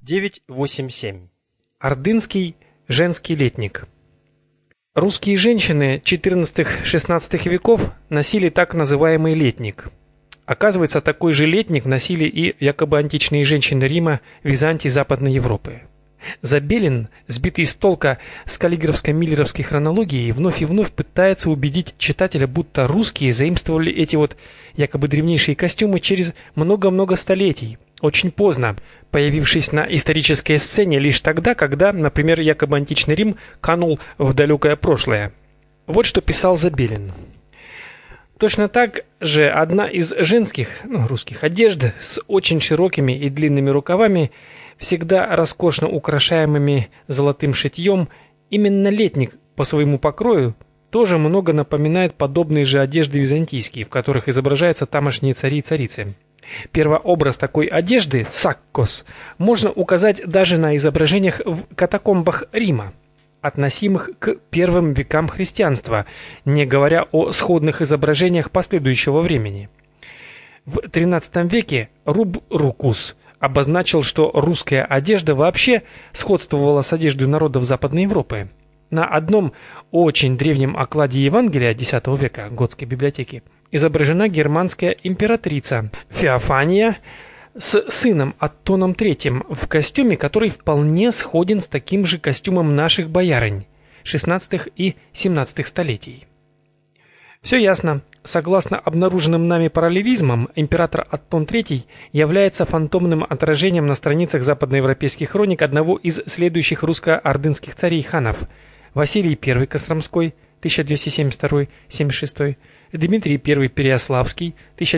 987. Ордынский женский летник. Русские женщины XIV-XVI веков носили так называемый летник. Оказывается, такой же летник носили и якобы античные женщины Рима, Византии, Западной Европы. Забелин, сбитый с толка с каллиграфско-миллеровской хронологией, вновь и вновь пытается убедить читателя, будто русские заимствовали эти якобы древнейшие костюмы через много-много столетий, очень поздно, появившись на исторической сцене лишь тогда, когда, например, якобы античный Рим канул в далекое прошлое. Вот что писал Забелин. Точно так же одна из женских, русских одежд с очень широкими и длинными рукавами, всегда роскошно украшаемыми золотым шитьем, именно летник по своему покрою тоже много напоминает подобные же одежды византийские, в которых изображаются тамошние цари и царицы. Первообраз такой одежды, саккос, можно указать даже на изображениях в катакомбах Рима, относимых к первым векам христианства, не говоря о сходных изображениях последующего времени. В XIII веке Руб Рукус обозначил, что русская одежда вообще сходствовала с одеждой народов Западной Европы. На одном очень древнем окладе Евангелия X века Готской библиотеки изображена германская императрица Феофания с сыном Аттоном III в костюме, который вполне сходен с таким же костюмом наших боярынь XVI и XVII столетий. Все ясно. Согласно обнаруженным нами параллелизмам, император Аттон III является фантомным отражением на страницах западноевропейских хроник одного из следующих русско-ордынских царей-ханов: Василий I Костромской 1272-76, Дмитрий I Переяславский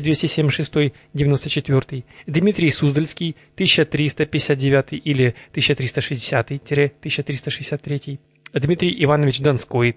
1276-94, Дмитрий Суздальский 1359 или 1360-1363, Дмитрий Иванович Донской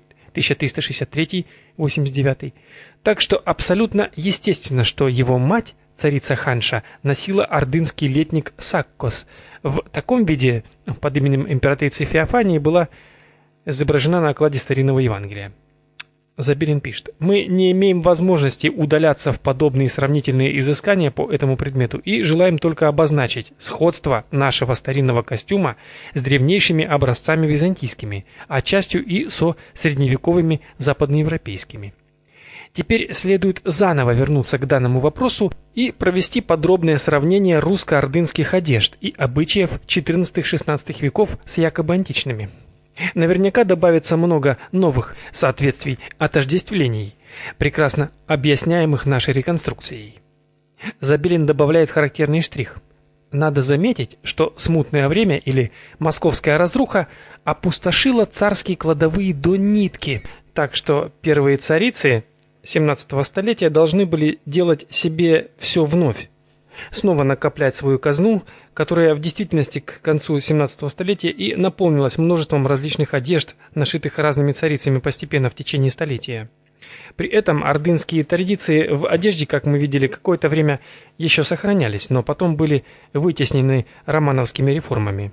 1363-89. Так что абсолютно естественно, что его мать, царица Ханша, носила ордынский летник саккос. В таком виде под именем императрицы Феофании была изображена на окладе старинного Евангелия. Забелин пишет: «Мы не имеем возможности удаляться в подобные сравнительные изыскания по этому предмету и желаем только обозначить сходство нашего старинного костюма с древнейшими образцами византийскими, а частью и со средневековыми западноевропейскими». Теперь следует заново вернуться к данному вопросу и провести подробное сравнение русско-ордынских одежд и обычаев XIV-XVI веков с якобы античными. Наверняка добавится много новых соответствий, отождествлений, прекрасно объясняемых нашей реконструкцией. Забелин добавляет характерный штрих. Надо заметить, что смутное время или московская разруха опустошила царские кладовые до нитки, так что первые царицы XVII столетия должны были делать себе все вновь, снова накоплять свою казну, которая в действительности к концу XVII столетия и наполнилась множеством различных одежд, нашитых разными царицами постепенно в течение столетия. При этом ордынские традиции в одежде, как мы видели, какое-то время еще сохранялись, но потом были вытеснены романовскими реформами.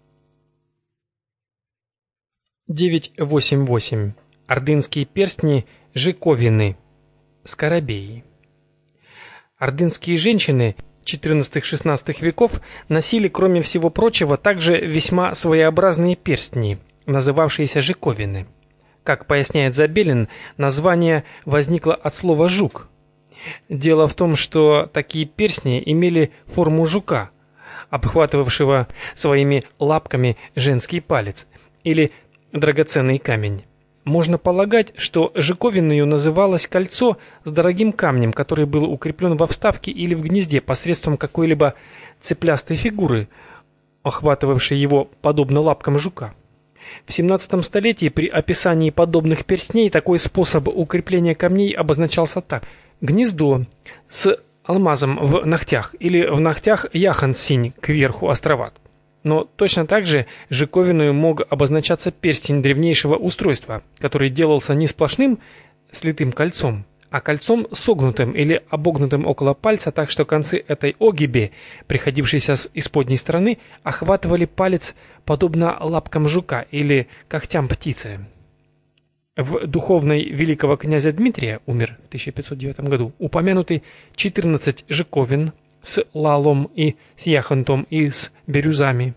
988. Ордынские перстни Жиковины. Скоробеи. Ордынские женщины XIV-XVI веков носили, кроме всего прочего, также весьма своеобразные перстни, называвшиеся жиковины. Как поясняет Забелин, название возникло от слова «жук». Дело в том, что такие перстни имели форму жука, обхватывавшего своими лапками женский палец или драгоценный камень. Можно полагать, что жиковиною называлось кольцо с дорогим камнем, который был укреплен во вставке или в гнезде посредством какой-либо цеплястой фигуры, охватывавшей его подобно лапкам жука. В XVII столетии при описании подобных перстней такой способ укрепления камней обозначался так: гнездо с алмазом в ногтях или в ногтях яхонт-синь кверху островат. Но точно так же жиковиною мог обозначаться перстень древнейшего устройства, который делался не сплошным слитым кольцом, а кольцом согнутым или обогнутым около пальца, так что концы этой огиби, приходившейся с исподней стороны, охватывали палец подобно лапкам жука или когтям птицы. В духовной великого князя Дмитрия, умер в 1509 году, упомянуты 14 жиковин с лалом и с яхонтом и с бирюзами.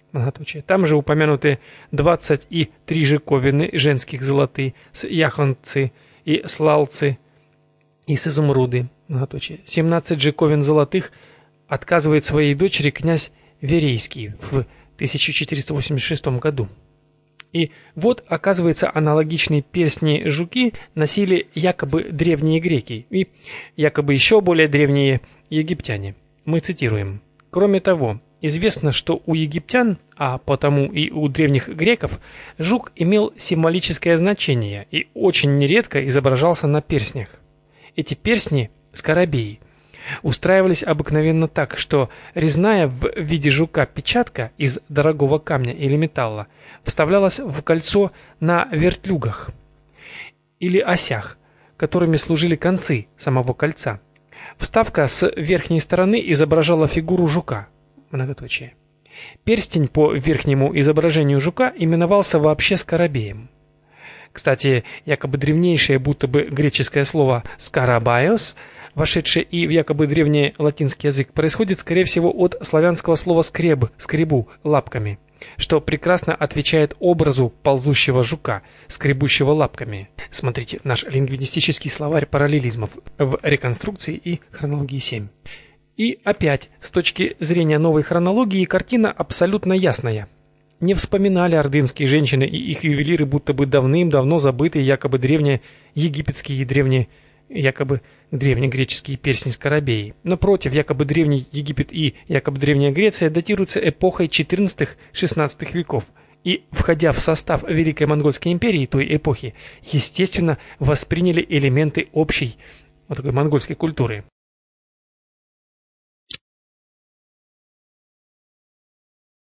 многоточие. Там же упомянуты 23 жиковины женских золотые, с яхонцы и слалцы и с изумруды, многоточие. 17 жиковин золотых отказывает своей дочери князь Верейский в 1486 году. И вот, оказывается, аналогичные перстни-жуки носили якобы древние греки и якобы еще более древние египтяне. Мы цитируем. Кроме того, известно, что у египтян, а потому и у древних греков, жук имел символическое значение и очень нередко изображался на перстнях. Эти перстни, скоробеи, устраивались обыкновенно так, что резная в виде жука печатка из дорогого камня или металла вставлялась в кольцо на вертлюгах или осях, которыми служили концы самого кольца. Вставка с верхней стороны изображала фигуру жука, многоточие. Перстень по верхнему изображению жука именовался вообще скоробеем. Кстати, якобы древнейшее, будто бы греческое слово «скарабайос», вошедшее и в якобы древний латинский язык, происходит, скорее всего, от славянского слова «скреб», «скребу», «лапками», что прекрасно отвечает образу ползущего жука, скребущего лапками. Смотрите наш лингвистический словарь параллелизмов в реконструкции и хронологии 7. И опять, с точки зрения новой хронологии, картина абсолютно ясная. Не вспоминали ордынские женщины и их ювелиры будто бы давным-давно забытые якобы древнеегипетские и якобы древнегреческие перстни-скоробеи. Напротив, якобы Древний Египет и якобы Древняя Греция датируются эпохой XIV-XVI веков и, входя в состав Великой Монгольской империи той эпохи, естественно, восприняли элементы общей вот такой монгольской культуры.